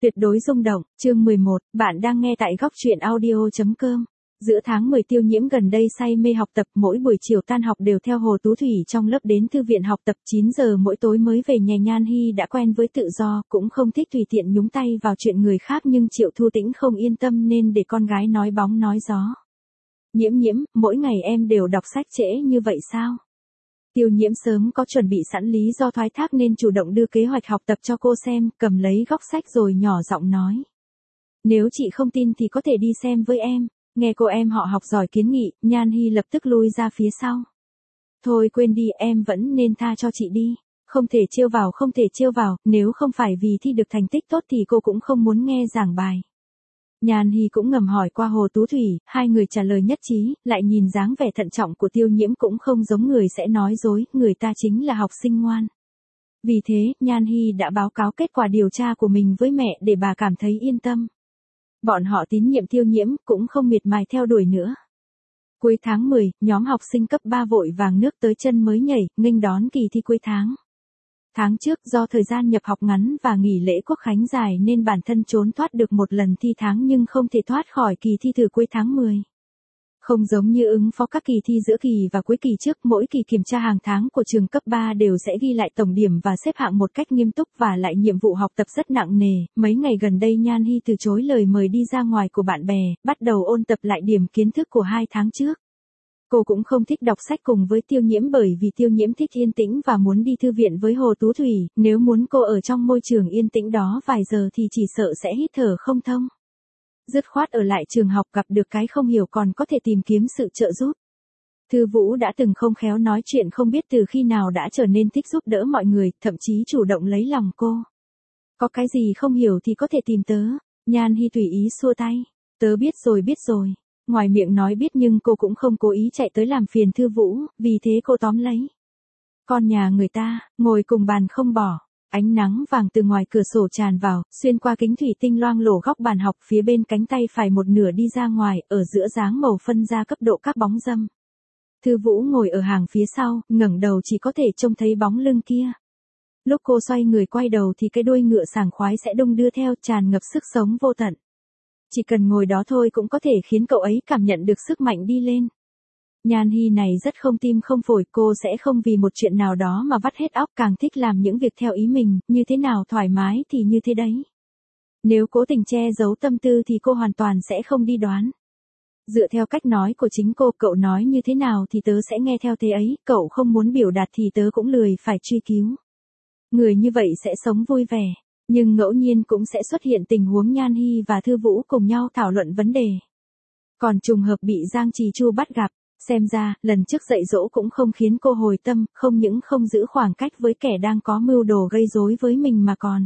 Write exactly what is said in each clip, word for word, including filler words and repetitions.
Tuyệt đối rung động, chương mười một, bạn đang nghe tại góc truyện audio.com. Giữa tháng mười Tiêu Nhiễm gần đây say mê học tập, mỗi buổi chiều tan học đều theo Hồ Tú Thủy trong lớp đến thư viện học tập, chín giờ mỗi tối mới về nhà. Nhan Hi đã quen với tự do, cũng không thích tùy tiện nhúng tay vào chuyện người khác, nhưng Triệu Thu Tĩnh không yên tâm nên để con gái nói bóng nói gió. Nhiễm nhiễm, mỗi ngày em đều đọc sách trễ như vậy sao? Tiêu Nhiễm sớm có chuẩn bị sẵn lý do thoái thác nên chủ động đưa kế hoạch học tập cho cô xem, cầm lấy góc sách rồi nhỏ giọng nói. Nếu chị không tin thì có thể đi xem với em. Nghe cô em họ học giỏi kiến nghị, Nhan Hi lập tức lui ra phía sau. Thôi quên đi, em vẫn nên tha cho chị đi. Không thể trêu vào, không thể trêu vào, nếu không phải vì thi được thành tích tốt thì cô cũng không muốn nghe giảng bài. Nhan Hi cũng ngầm hỏi qua Hồ Tú Thủy, hai người trả lời nhất trí, lại nhìn dáng vẻ thận trọng của Tiêu Nhiễm cũng không giống người sẽ nói dối, người ta chính là học sinh ngoan. Vì thế, Nhan Hi đã báo cáo kết quả điều tra của mình với mẹ để bà cảm thấy yên tâm. Bọn họ tín nhiệm Tiêu Nhiễm, cũng không miệt mài theo đuổi nữa. Cuối tháng mười, nhóm học sinh cấp ba vội vàng nước tới chân mới nhảy, nghênh đón kỳ thi cuối tháng. Tháng trước do thời gian nhập học ngắn và nghỉ lễ Quốc khánh dài nên bản thân trốn thoát được một lần thi tháng nhưng không thể thoát khỏi kỳ thi thử cuối tháng mười. Không giống như ứng phó các kỳ thi giữa kỳ và cuối kỳ trước, mỗi kỳ kiểm tra hàng tháng của trường cấp ba đều sẽ ghi lại tổng điểm và xếp hạng một cách nghiêm túc, và lại nhiệm vụ học tập rất nặng nề. Mấy ngày gần đây Nhan Hi từ chối lời mời đi ra ngoài của bạn bè, bắt đầu ôn tập lại điểm kiến thức của hai tháng trước. Cô cũng không thích đọc sách cùng với Tiêu Nhiễm bởi vì Tiêu Nhiễm thích yên tĩnh và muốn đi thư viện với Hồ Tú Thủy, nếu muốn cô ở trong môi trường yên tĩnh đó vài giờ thì chỉ sợ sẽ hít thở không thông. Dứt khoát ở lại trường học, gặp được cái không hiểu còn có thể tìm kiếm sự trợ giúp. Thư Vũ đã từng không khéo nói chuyện không biết từ khi nào đã trở nên thích giúp đỡ mọi người, thậm chí chủ động lấy lòng cô. Có cái gì không hiểu thì có thể tìm tớ. Nhan Hi tùy ý xua tay. Tớ biết rồi biết rồi. Ngoài miệng nói biết nhưng cô cũng không cố ý chạy tới làm phiền Thư Vũ, vì thế cô tóm lấy. Con nhà người ta, ngồi cùng bàn không bỏ. Ánh nắng vàng từ ngoài cửa sổ tràn vào, xuyên qua kính thủy tinh loang lổ góc bàn học, phía bên cánh tay phải một nửa đi ra ngoài, ở giữa dáng màu phân ra cấp độ các bóng râm. Thư Vũ ngồi ở hàng phía sau, ngẩng đầu chỉ có thể trông thấy bóng lưng kia. Lúc cô xoay người quay đầu thì cái đuôi ngựa sảng khoái sẽ đung đưa theo, tràn ngập sức sống vô tận. Chỉ cần ngồi đó thôi cũng có thể khiến cậu ấy cảm nhận được sức mạnh đi lên. Nhan Hi này rất không tim không phổi, cô sẽ không vì một chuyện nào đó mà vắt hết óc, càng thích làm những việc theo ý mình, như thế nào thoải mái thì như thế đấy. Nếu cố tình che giấu tâm tư thì cô hoàn toàn sẽ không đi đoán. Dựa theo cách nói của chính cô, cậu nói như thế nào thì tớ sẽ nghe theo thế ấy, cậu không muốn biểu đạt thì tớ cũng lười phải truy cứu. Người như vậy sẽ sống vui vẻ, nhưng ngẫu nhiên cũng sẽ xuất hiện tình huống Nhan Hi và Thư Vũ cùng nhau thảo luận vấn đề. Còn trùng hợp bị Giang Trì Chu bắt gặp. Xem ra, lần trước dạy dỗ cũng không khiến cô hồi tâm, không những không giữ khoảng cách với kẻ đang có mưu đồ gây rối với mình mà còn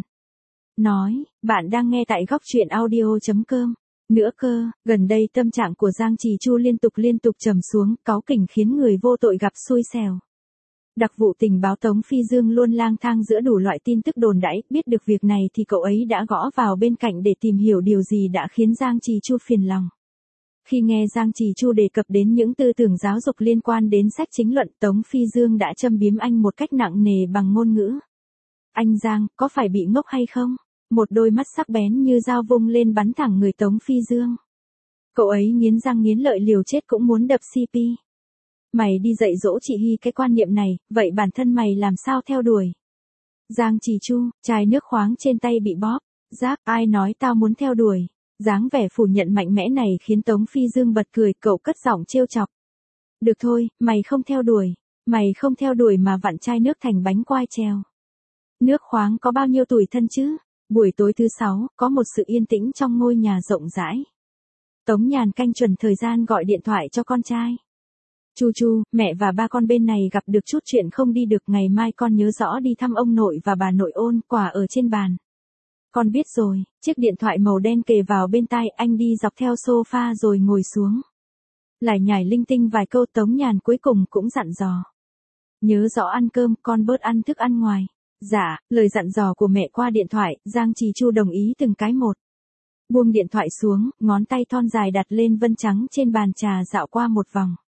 nói, bạn đang nghe tại góc truyện audio.com. Nữa cơ, gần đây tâm trạng của Giang Trì Chu liên tục liên tục trầm xuống, cáu kỉnh khiến người vô tội gặp xui xẻo. Đặc vụ tình báo Tống Phi Dương luôn lang thang giữa đủ loại tin tức đồn đãi, biết được việc này thì cậu ấy đã gõ vào bên cạnh để tìm hiểu điều gì đã khiến Giang Trì Chu phiền lòng. Khi nghe Giang Trì Chu đề cập đến những tư tưởng giáo dục liên quan đến sách chính luận, Tống Phi Dương đã châm biếm anh một cách nặng nề bằng ngôn ngữ. Anh Giang, có phải bị ngốc hay không? Một đôi mắt sắc bén như dao vung lên bắn thẳng người Tống Phi Dương. Cậu ấy nghiến răng nghiến lợi liều chết cũng muốn đập xê pê. Mày đi dạy dỗ chị Hi cái quan niệm này, vậy bản thân mày làm sao theo đuổi? Giang Trì Chu, chai nước khoáng trên tay bị bóp. Giáp, ai nói tao muốn theo đuổi? Dáng vẻ phủ nhận mạnh mẽ này khiến Tống Phi Dương bật cười, cậu cất giọng trêu chọc. Được thôi, mày không theo đuổi. Mày không theo đuổi mà vặn chai nước thành bánh quai treo. Nước khoáng có bao nhiêu tủi thân chứ? Buổi tối thứ sáu, có một sự yên tĩnh trong ngôi nhà rộng rãi. Tống Nhàn canh chuẩn thời gian gọi điện thoại cho con trai. Chu Chu, mẹ và ba con bên này gặp được chút chuyện không đi được, ngày mai con nhớ rõ đi thăm ông nội và bà nội, ôn quà ở trên bàn. Con biết rồi. Chiếc điện thoại màu đen kề vào bên tai, anh đi dọc theo sofa rồi ngồi xuống. Lải nhải linh tinh vài câu, Tống Nhàn cuối cùng cũng dặn dò. Nhớ rõ ăn cơm, con bớt ăn thức ăn ngoài. Dạ, lời dặn dò của mẹ qua điện thoại, Giang Trì Chu đồng ý từng cái một. Buông điện thoại xuống, ngón tay thon dài đặt lên vân trắng trên bàn trà, dạo qua một vòng.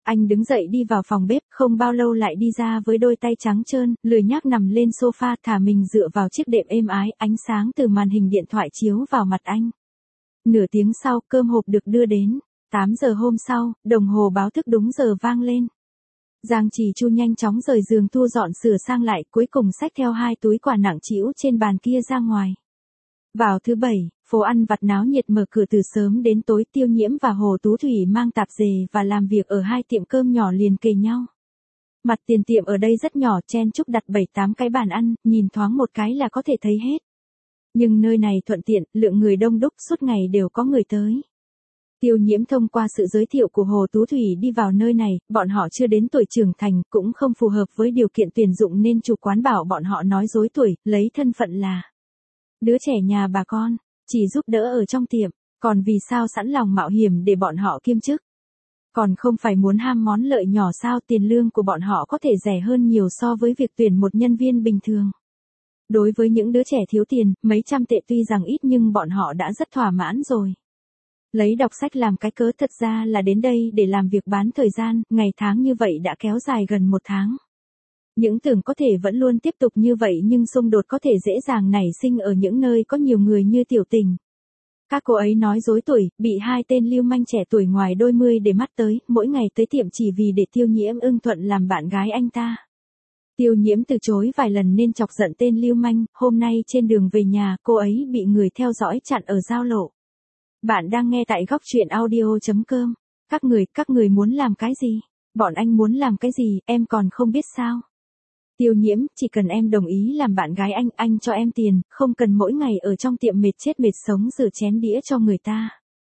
Anh đứng dậy đi vào phòng bếp, không bao lâu lại đi ra với đôi tay trắng trơn, lười nhác nằm lên sofa thả mình dựa vào chiếc đệm êm ái, ánh sáng từ màn hình điện thoại chiếu vào mặt anh. Nửa tiếng sau, cơm hộp được đưa đến. tám giờ hôm sau, đồng hồ báo thức đúng giờ vang lên. Giang Trì Chu nhanh chóng rời giường thu dọn sửa sang lại, cuối cùng xách theo hai túi quà nặng trĩu trên bàn kia ra ngoài. Vào thứ bảy, phố ăn vặt náo nhiệt mở cửa từ sớm đến tối. Tiêu Nhiễm và Hồ Tú Thủy mang tạp dề và làm việc ở hai tiệm cơm nhỏ liền kề nhau. Mặt tiền tiệm ở đây rất nhỏ, chen chúc đặt bảy tám cái bàn ăn, nhìn thoáng một cái là có thể thấy hết. Nhưng nơi này thuận tiện, lượng người đông đúc, suốt ngày đều có người tới. Tiêu Nhiễm thông qua sự giới thiệu của Hồ Tú Thủy đi vào nơi này, bọn họ chưa đến tuổi trưởng thành, cũng không phù hợp với điều kiện tuyển dụng nên chủ quán bảo bọn họ nói dối tuổi, lấy thân phận là đứa trẻ nhà bà con, chỉ giúp đỡ ở trong tiệm, còn vì sao sẵn lòng mạo hiểm để bọn họ kiêm chức. Còn không phải muốn ham món lợi nhỏ sao, tiền lương của bọn họ có thể rẻ hơn nhiều so với việc tuyển một nhân viên bình thường. Đối với những đứa trẻ thiếu tiền, mấy trăm tệ tuy rằng ít nhưng bọn họ đã rất thỏa mãn rồi. Lấy đọc sách làm cái cớ, thật ra là đến đây để làm việc bán thời gian, ngày tháng như vậy đã kéo dài gần một tháng. Những tưởng có thể vẫn luôn tiếp tục như vậy nhưng xung đột có thể dễ dàng nảy sinh ở những nơi có nhiều người như Tiểu Tình. Các cô ấy nói dối tuổi, bị hai tên lưu manh trẻ tuổi ngoài đôi mươi để mắt tới, mỗi ngày tới tiệm chỉ vì để Tiêu Nhiễm ưng thuận làm bạn gái anh ta. Tiêu Nhiễm từ chối vài lần nên chọc giận tên lưu manh, hôm nay trên đường về nhà, cô ấy bị người theo dõi chặn ở giao lộ. Bạn đang nghe tại góc truyện audio chấm com. Các người, các người muốn làm cái gì? Bọn anh muốn làm cái gì, em còn không biết sao? Tiêu Nhiễm, chỉ cần em đồng ý làm bạn gái anh, anh cho em tiền, không cần mỗi ngày ở trong tiệm mệt chết mệt sống rửa chén đĩa cho người ta.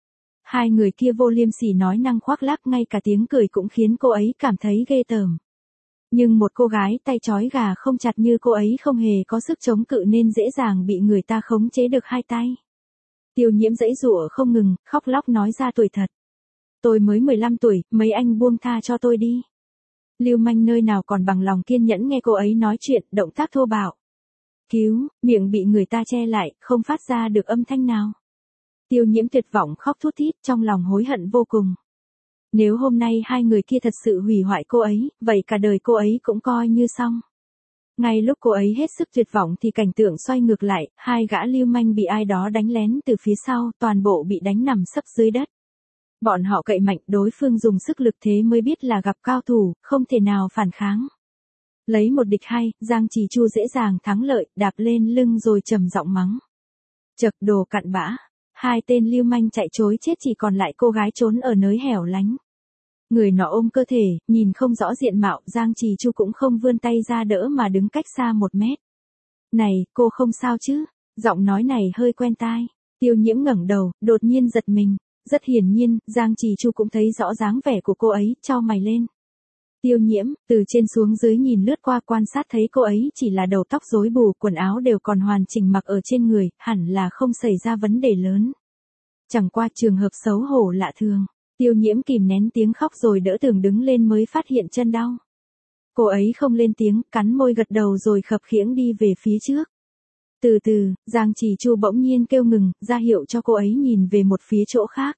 Hai người kia vô liêm sỉ nói năng khoác lác, ngay cả tiếng cười cũng khiến cô ấy cảm thấy ghê tởm. Nhưng một cô gái tay trói gà không chặt như cô ấy không hề có sức chống cự nên dễ dàng bị người ta khống chế được hai tay. Tiêu Nhiễm giãy giụa không ngừng, khóc lóc nói ra tuổi thật. Tôi mới mười lăm tuổi, mấy anh buông tha cho tôi đi. Lưu manh nơi nào còn bằng lòng kiên nhẫn nghe cô ấy nói chuyện, động tác thô bạo. Cứu, miệng bị người ta che lại, không phát ra được âm thanh nào. Tiêu Nhiễm tuyệt vọng khóc thút thít, trong lòng hối hận vô cùng. Nếu hôm nay hai người kia thật sự hủy hoại cô ấy, vậy cả đời cô ấy cũng coi như xong. Ngay lúc cô ấy hết sức tuyệt vọng thì cảnh tượng xoay ngược lại, hai gã lưu manh bị ai đó đánh lén từ phía sau, toàn bộ bị đánh nằm sấp dưới đất. Bọn họ cậy mạnh, đối phương dùng sức lực thế mới biết là gặp cao thủ, không thể nào phản kháng. Lấy một địch hai, Giang Trì Chu dễ dàng thắng lợi, đạp lên lưng rồi trầm giọng mắng. Chậc, đồ cặn bã. Hai tên lưu manh chạy trối chết, chỉ còn lại cô gái trốn ở nơi hẻo lánh. Người nọ ôm cơ thể, nhìn không rõ diện mạo, Giang Trì Chu cũng không vươn tay ra đỡ mà đứng cách xa một mét. Này, cô không sao chứ? Giọng nói này hơi quen tai. Tiêu Nhiễm ngẩng đầu, đột nhiên giật mình. Rất hiển nhiên, Giang Trì Chu cũng thấy rõ dáng vẻ của cô ấy, chau mày lên. Tiêu Nhiễm, từ trên xuống dưới nhìn lướt qua quan sát thấy cô ấy chỉ là đầu tóc rối bù, quần áo đều còn hoàn chỉnh mặc ở trên người, hẳn là không xảy ra vấn đề lớn. Chẳng qua trường hợp xấu hổ lạ thường. Tiêu Nhiễm kìm nén tiếng khóc rồi đỡ tường đứng lên mới phát hiện chân đau. Cô ấy không lên tiếng, cắn môi gật đầu rồi khập khiễng đi về phía trước. Từ từ, Giang Trì Chu bỗng nhiên kêu ngừng, ra hiệu cho cô ấy nhìn về một phía chỗ khác.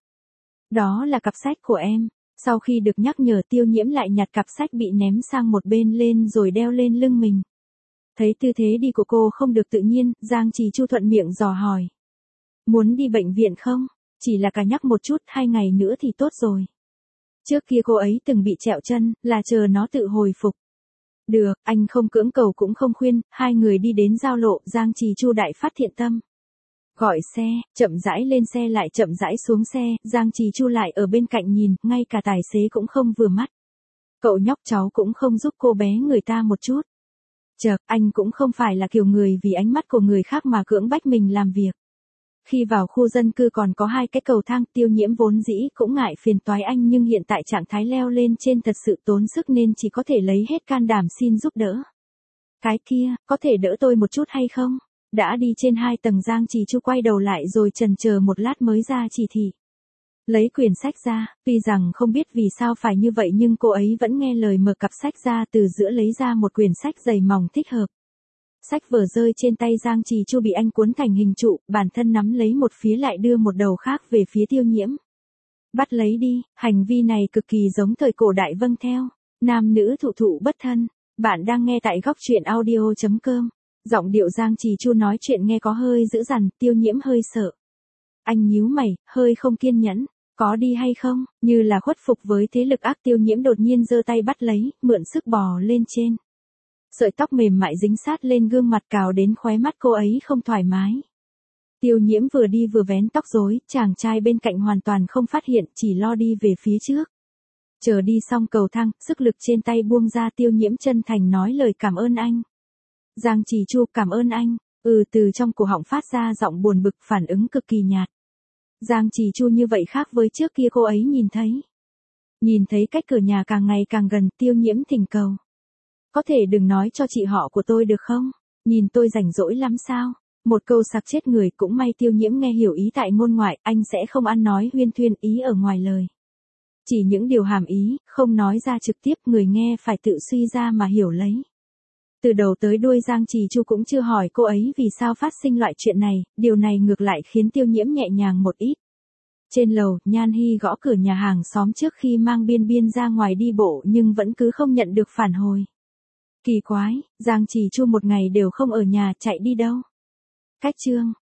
Đó là cặp sách của em. Sau khi được nhắc nhở, Tiêu Nhiễm lại nhặt cặp sách bị ném sang một bên lên rồi đeo lên lưng mình. Thấy tư thế đi của cô không được tự nhiên, Giang Trì Chu thuận miệng dò hỏi. Muốn đi bệnh viện không? Chỉ là cả nhắc một chút, hai ngày nữa thì tốt rồi. Trước kia cô ấy từng bị trẹo chân, là chờ nó tự hồi phục. Được, anh không cưỡng cầu cũng không khuyên, hai người đi đến giao lộ, Giang Trì Chu đại phát thiện tâm. Gọi xe, chậm rãi lên xe lại chậm rãi xuống xe, Giang Trì Chu lại ở bên cạnh nhìn, ngay cả tài xế cũng không vừa mắt. Cậu nhóc cháu cũng không giúp cô bé người ta một chút. Chợt, anh cũng không phải là kiểu người vì ánh mắt của người khác mà cưỡng bách mình làm việc. Khi vào khu dân cư còn có hai cái cầu thang, Tiêu Nhiễm vốn dĩ cũng ngại phiền toái anh nhưng hiện tại trạng thái leo lên trên thật sự tốn sức nên chỉ có thể lấy hết can đảm xin giúp đỡ. Cái kia, có thể đỡ tôi một chút hay không? Đã đi trên hai tầng, Giang Trì Chu quay đầu lại rồi chần chờ một lát mới ra chỉ thị. Lấy quyển sách ra, tuy rằng không biết vì sao phải như vậy nhưng cô ấy vẫn nghe lời mở cặp sách ra, từ giữa lấy ra một quyển sách dày mỏng thích hợp. Sách vở rơi trên tay Giang Trì Chu bị anh cuốn thành hình trụ, bản thân nắm lấy một phía lại đưa một đầu khác về phía Tiêu Nhiễm. Bắt lấy đi, hành vi này cực kỳ giống thời cổ đại vâng theo. Nam nữ thụ thụ bất thân. Bạn đang nghe tại góc truyện audio.com. Giọng điệu Giang Trì Chu nói chuyện nghe có hơi dữ dằn, Tiêu Nhiễm hơi sợ. Anh nhíu mày, hơi không kiên nhẫn. Có đi hay không? Như là khuất phục với thế lực ác, Tiêu Nhiễm đột nhiên giơ tay bắt lấy, mượn sức bò lên trên. Sợi tóc mềm mại dính sát lên gương mặt cào đến khóe mắt cô ấy không thoải mái. Tiêu Nhiễm vừa đi vừa vén tóc rối, chàng trai bên cạnh hoàn toàn không phát hiện, chỉ lo đi về phía trước. Chờ đi xong cầu thang, sức lực trên tay buông ra, Tiêu Nhiễm chân thành nói lời cảm ơn anh. Giang Trì Chu, cảm ơn anh. Ừ, từ trong cổ họng phát ra giọng buồn bực, phản ứng cực kỳ nhạt. Giang Trì Chu như vậy khác với trước kia cô ấy nhìn thấy. Nhìn thấy cách cửa nhà càng ngày càng gần, Tiêu Nhiễm thỉnh cầu. Có thể đừng nói cho chị họ của tôi được không? Nhìn tôi rảnh rỗi lắm sao? Một câu sặc chết người, cũng may Tiêu Nhiễm nghe hiểu ý tại ngôn ngoại, anh sẽ không ăn nói huyên thuyên ý ở ngoài lời. Chỉ những điều hàm ý, không nói ra trực tiếp, người nghe phải tự suy ra mà hiểu lấy. Từ đầu tới đuôi Giang Trì Chu cũng chưa hỏi cô ấy vì sao phát sinh loại chuyện này, điều này ngược lại khiến Tiêu Nhiễm nhẹ nhàng một ít. Trên lầu, Nhan Hy gõ cửa nhà hàng xóm trước khi mang Biên Biên ra ngoài đi bộ nhưng vẫn cứ không nhận được phản hồi. Kỳ quái, Giang Trì Chu một ngày đều không ở nhà, chạy đi đâu? Cách chương